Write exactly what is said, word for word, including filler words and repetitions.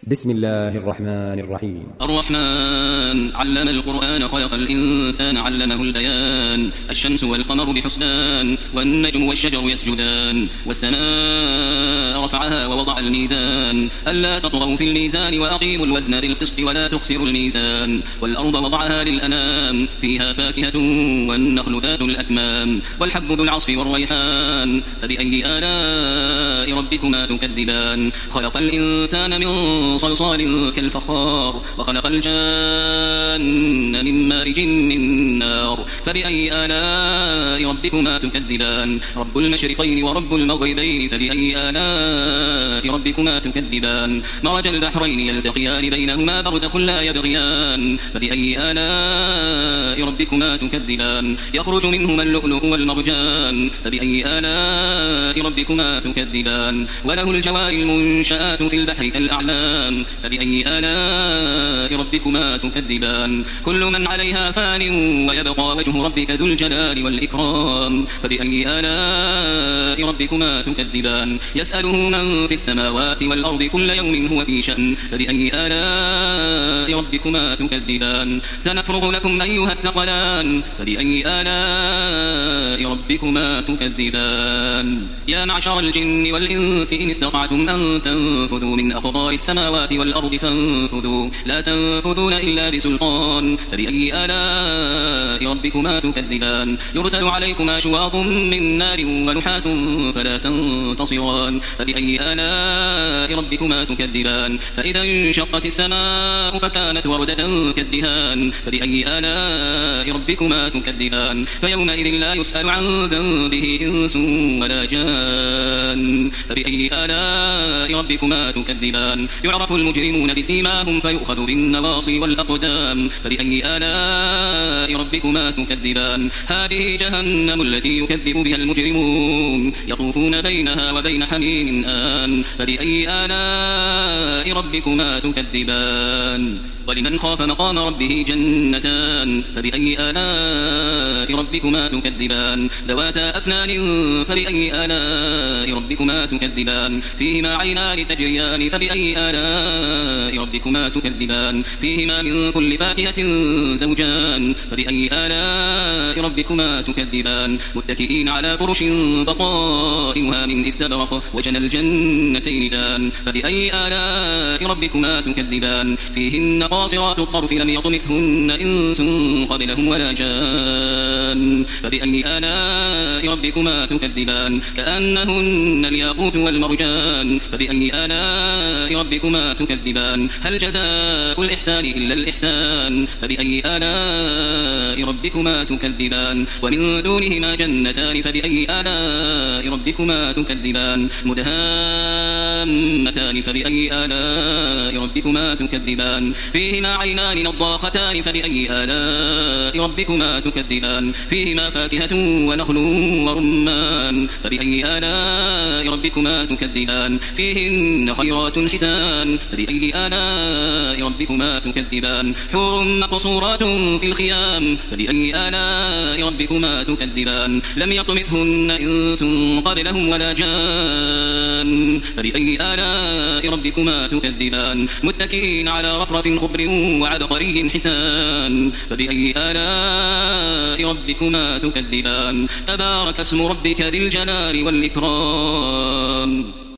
بسم الله الرحمن الرحيم. الرحمن علم القرآن خلق الإنسان علمه البيان. الشمس والقمر بحسبان والنجم والشجر يسجدان والسماء رفعها ووضع الميزان ألا تطغوا في الميزان وأقيموا الوزن بالقسط ولا تخسروا الميزان والأرض وضعها للأنام فيها فاكهة والنخل ذات الأكمام والحب ذو العصف والريحان فبأي آلاء ربكما تكذبان. خلق الإنسان من صلصال كالفخار وخلق الجان من مارج من نار فبأي آلاء ربكما تكذبان. رب المشرقين ورب المغربين فبأي آلاء ربكما تكذبان. مرج البحرين يلتقيان بينهما برزخ لا يبغيان فبأي آلاء ربكما تكذبان. يخرج منهما اللؤلؤ والمرجان فبأي آلاء ربكما تكذبان. وله الجوار المنشآت في البحر كالأعلام فبأي آلاء ربكما تكذبان. كل من عليها فان ويبقى وجه ربك ذو الجلال والإكرام فبأي آلاء ربكما تكذبان. يسأله من في السماوات والأرض كل يوم هو في شأن فبأي آلاء ربكما تكذبان. سنفرغ لكم أيها الثقلان فبأي آلاء ربكما تكذبان. يا معشر الجن والإنس إن استطعتم أن تنفذوا من أقطار السماوات والأرض فانفذوا لا تنفذون إلا بسلطان فبأي آلاء ربكما تكذبان. يرسل عليكما شواظ من نار ونحاس فلا تنتصران فبأي آلاء ربكما تكذبان. فإذا انشقت السماء فكانت وردة كالدهان فبأي آلاء ربكما تكذبان. فيومئذ لا يسأل عن ذنبه إنس ولا جان فبأي آلاء ربكما تكذبان. يعرف المجرمون بسيماهم فيؤخذ بالنواصي والأقدام فبأي آلاء ربكما تكذبان. هذه جهنم التي يكذب بها المجرمون يطوفون بينها وبين حميم آن فبأي آلاء ربكما تكذبان. ولمن خاف مقام ربه جنتان فبأي آلاء ربكما تكذبان. ذواتا أفنان فبأي آلاء ربكما تكذبان. فيهما عينان تجريان فبأي آلاء ربكما تكذبان. فيهما من كل فاكهة زوجان فبأي آلاء ربكما تكذبان. متكئين على فرش بطائنها من استبرق وجنى الجنتين دان فبأي آلاء ربكما تكذبان. فيهن قاصرات الطرف لم يطمثهن إنس قبلهم ولا جان فبأي آلاء ربكما تكذبان. كأنهن الياقوت والمرجان فبأي آلاء ربكما تكذبان. هل جزاء الإحسان إلا الإحسان فبأي آلاء ربكما تكذبان. ومن دونهما جنتان فبأي آلاء ربكما تكذبان. مدهامتان فبأي آلاء ربكما تكذبان. فيهما عينان نضاختان فبأي آلاء ربكما تكذبان. فيهما فاكهة ونخل ورمان فبأي آلاء ربكما تكذبان. فيهن خيرات حسان فبأي آلاء ربكما تكذبان. حور مقصورات في الخيام فبأي آلاء ربكما تكذبان. لم يطمثهن إنس قبلهم ولا جان فبأي آلاء ربكما تكذبان. متكئين على رفرف خضر وعبقري حسان فبأي آلاء ربكما تكذبان. تبارك اسم ربك ذي الجلال والإكرام.